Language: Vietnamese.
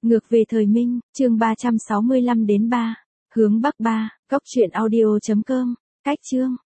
Ngược về thời Minh, chương 365 đến 3. Hướng Bắc 3, góc truyện audio.com, cách chương.